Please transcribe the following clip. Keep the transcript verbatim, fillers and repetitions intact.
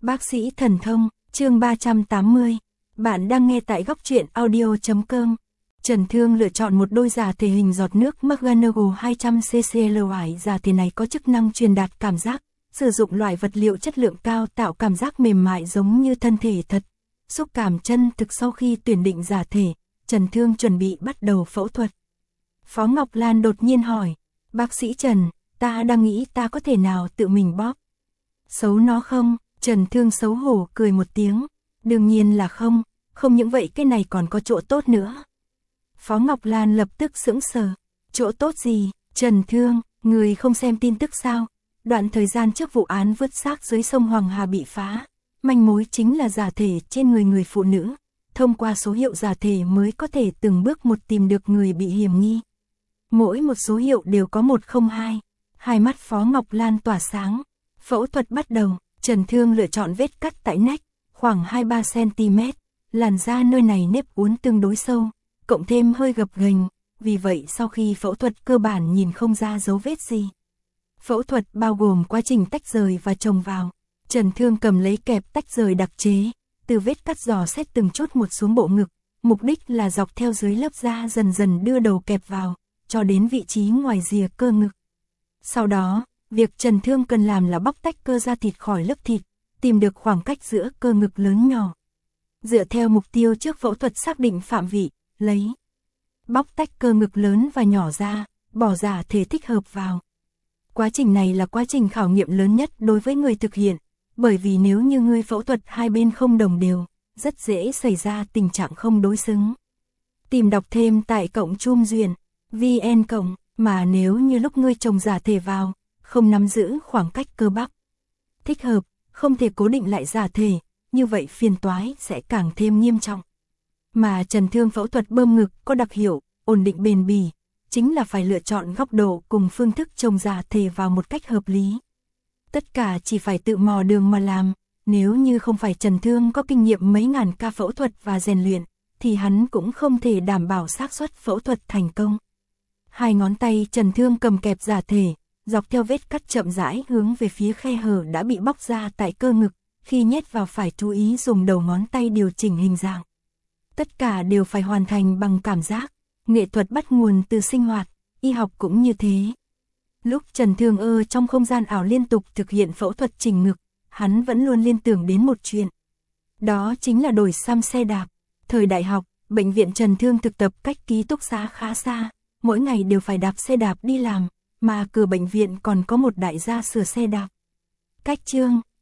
Bác sĩ thần thông, chương ba trăm tám mươi. Bạn đang nghe tại góc truyện audio chấm com. Trần Thương lựa chọn một đôi giả thể hình giọt nước McGonagall hai trăm xê-xê. Loại giả thể này có chức năng truyền đạt cảm giác, sử dụng loại vật liệu chất lượng cao tạo cảm giác mềm mại giống như thân thể thật. Xúc cảm chân thực. Sau khi tuyển định giả thể, Trần Thương chuẩn bị bắt đầu phẫu thuật. Phó Ngọc Lan đột nhiên hỏi, bác sĩ Trần, ta đang nghĩ ta có thể nào tự mình bóp xấu nó không? Trần Thương xấu hổ cười một tiếng, đương nhiên là không, không những vậy cái này còn có chỗ tốt nữa. Phó Ngọc Lan lập tức sững sờ, chỗ tốt gì? Trần Thương, người không xem tin tức sao? Đoạn thời gian trước vụ án vứt xác dưới sông Hoàng Hà bị phá, manh mối chính là giả thể trên người người phụ nữ, thông qua số hiệu giả thể mới có thể từng bước một tìm được người bị hiểm nghi. Mỗi một số hiệu đều có một không hai, hai mắt Phó Ngọc Lan tỏa sáng. Phẫu thuật bắt đầu, Trần Thương lựa chọn vết cắt tại nách, khoảng hai mươi ba xăng-ti-mét, làn da nơi này nếp uốn tương đối sâu, cộng thêm hơi gập ghềnh, vì vậy sau khi phẫu thuật cơ bản nhìn không ra dấu vết gì. Phẫu thuật bao gồm quá trình tách rời và chồng vào. Trần Thương cầm lấy kẹp tách rời đặc chế, từ vết cắt dò xét từng chút một xuống bộ ngực, mục đích là dọc theo dưới lớp da dần dần đưa đầu kẹp vào, cho đến vị trí ngoài rìa cơ ngực. Sau đó, việc Trần Thương cần làm là bóc tách cơ da thịt khỏi lớp thịt, tìm được khoảng cách giữa cơ ngực lớn nhỏ. Dựa theo mục tiêu trước phẫu thuật xác định phạm vị, lấy, bóc tách cơ ngực lớn và nhỏ ra, bỏ giả thể thích hợp vào. Quá trình này là quá trình khảo nghiệm lớn nhất đối với người thực hiện, bởi vì nếu như người phẫu thuật hai bên không đồng đều, rất dễ xảy ra tình trạng không đối xứng. Tìm đọc thêm tại cổng chum duyên, vn cộng, mà nếu như lúc ngươi chồng giả thể vào, không nắm giữ khoảng cách cơ bắp thích hợp, không thể cố định lại giả thể, như vậy phiền toái sẽ càng thêm nghiêm trọng. Mà Trần Thương phẫu thuật bơm ngực có đặc hiệu, ổn định bền bỉ, chính là phải lựa chọn góc độ cùng phương thức chồng giả thể vào một cách hợp lý. Tất cả chỉ phải tự mò đường mà làm, nếu như không phải Trần Thương có kinh nghiệm mấy ngàn ca phẫu thuật và rèn luyện, thì hắn cũng không thể đảm bảo xác suất phẫu thuật thành công. Hai ngón tay Trần Thương cầm kẹp giả thể, dọc theo vết cắt chậm rãi hướng về phía khe hở đã bị bóc ra tại cơ ngực, khi nhét vào phải chú ý dùng đầu ngón tay điều chỉnh hình dạng. Tất cả đều phải hoàn thành bằng cảm giác, nghệ thuật bắt nguồn từ sinh hoạt, y học cũng như thế. Lúc Trần Thương ở trong không gian ảo liên tục thực hiện phẫu thuật chỉnh ngực, hắn vẫn luôn liên tưởng đến một chuyện. Đó chính là đổi xăm xe đạp. Thời đại học, bệnh viện Trần Thương thực tập cách ký túc xá khá xa, mỗi ngày đều phải đạp xe đạp đi làm, mà cửa bệnh viện còn có một đại gia sửa xe đạp. Cách chương